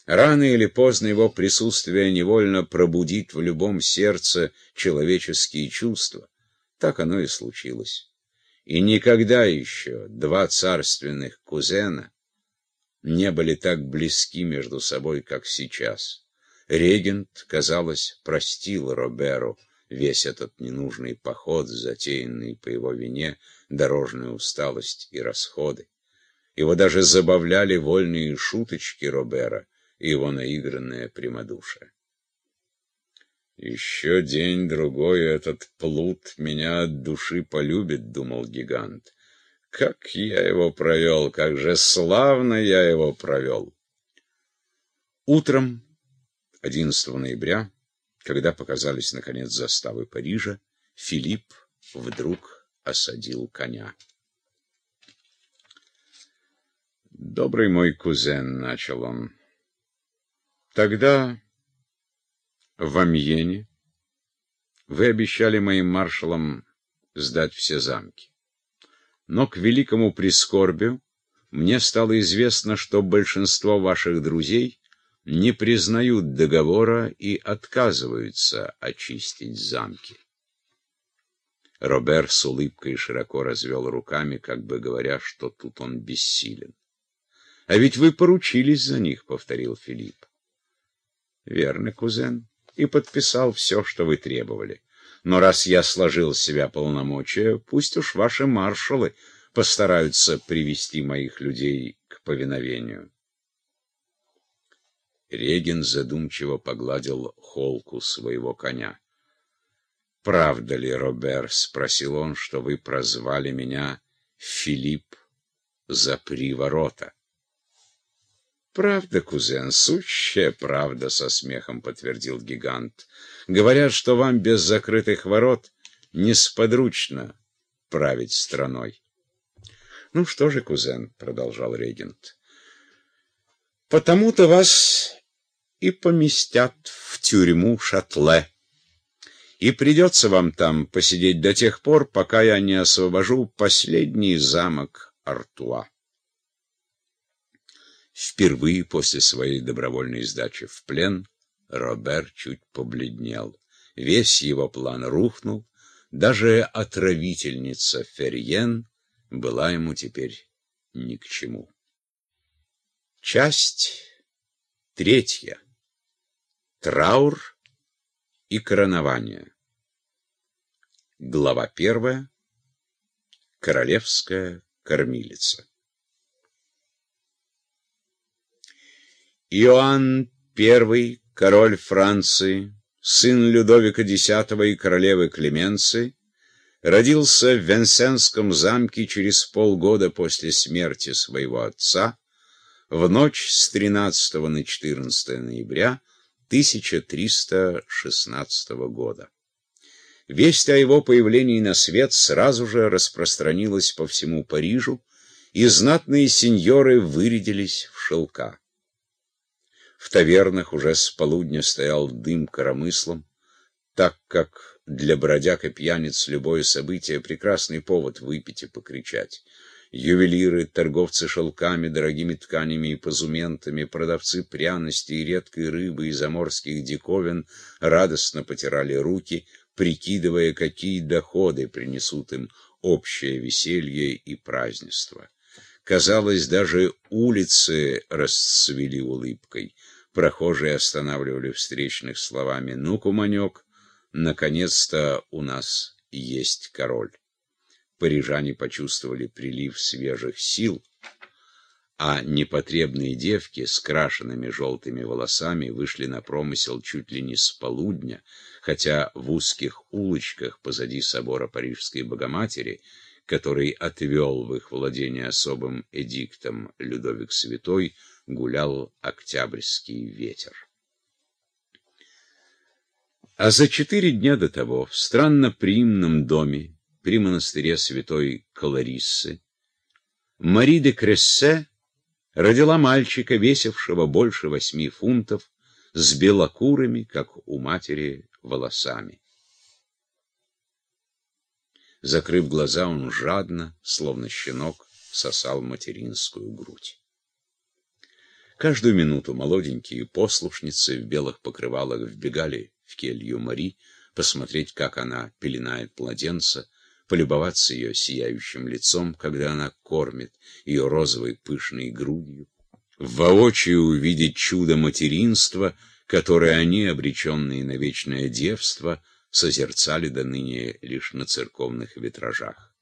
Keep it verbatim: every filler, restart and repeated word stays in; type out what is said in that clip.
Рано или поздно его присутствие невольно пробудит в любом сердце человеческие чувства. Так оно и случилось. И никогда еще два царственных кузена не были так близки между собой, как сейчас. Регент, казалось, простил Роберу весь этот ненужный поход, затеянный по его вине, дорожная усталость и расходы. Его даже забавляли вольные шуточки Робера и его наигранное прямодушие. «Еще день-другой этот плут меня от души полюбит», — думал гигант. «Как я его провел, как же славно я его провел!» Утром одиннадцатого ноября, когда показались, наконец, заставы Парижа, Филипп вдруг осадил коня. «Добрый мой кузен», — начал он, — «тогда в Амьене вы обещали моим маршалам сдать все замки. Но к великому прискорбию мне стало известно, что большинство ваших друзей не признают договора и отказываются очистить замки». Робер с улыбкой широко развел руками, как бы говоря, что тут он бессилен. «А ведь вы поручились за них», — повторил Филипп. «Верно, кузен, и подписал все, что вы требовали. Но раз я сложил с себя полномочия, пусть уж ваши маршалы постараются привести моих людей к повиновению». Регент задумчиво погладил холку своего коня. «Правда ли, Робер, — спросил он, — что вы прозвали меня Филипп Запри ворота?» «Правда, кузен, сущая правда», — со смехом подтвердил гигант. «Говорят, что вам без закрытых ворот несподручно править страной». «Ну что же, кузен, — продолжал регент, — потому-то вас и поместят в тюрьму Шатле, и придется вам там посидеть до тех пор, пока я не освобожу последний замок Артуа». Впервые после своей добровольной сдачи в плен Робер чуть побледнел. Весь его план рухнул, даже отравительница Ферьен была ему теперь ни к чему. Часть третья. Траур и коронование. Глава первая. Королевская кормилица. Иоанн Первый, король Франции, сын Людовика Десятого и королевы Клеменции, родился в Венсенском замке через полгода после смерти своего отца, в ночь с тринадцатого на четырнадцатое ноября тысяча триста шестнадцатого года. Весть о его появлении на свет сразу же распространилась по всему Парижу, и знатные сеньоры вырядились в шелка. В тавернах уже с полудня стоял дым коромыслом, так как для бродяг и пьяниц любое событие — прекрасный повод выпить и покричать. Ювелиры, торговцы шелками, дорогими тканями и позументами, продавцы пряностей и редкой рыбы и заморских диковин радостно потирали руки, прикидывая, какие доходы принесут им общее веселье и празднество. Казалось, даже улицы расцвели улыбкой. Прохожие останавливали встречных словами: «Ну, куманек, наконец-то у нас есть король». Парижане почувствовали прилив свежих сил, а непотребные девки с крашенными желтыми волосами вышли на промысел чуть ли не с полудня, хотя в узких улочках позади собора Парижской Богоматери, который отвел в их владение особым эдиктом Людовик Святой, гулял октябрьский ветер. А за четыре дня до того в странноприимном доме при монастыре святой Клариссы Мари де Крессе родила мальчика, весившего больше восьми фунтов, с белокурыми, как у матери, волосами. Закрыв глаза, он жадно, словно щенок, сосал материнскую грудь. Каждую минуту молоденькие послушницы в белых покрывалах вбегали в келью Мари, посмотреть, как она пеленает младенца, полюбоваться ее сияющим лицом, когда она кормит, ее розовой пышной грудью, воочию увидеть чудо материнства, которое они, обреченные на вечное девство, созерцали до ныне лишь на церковных витражах.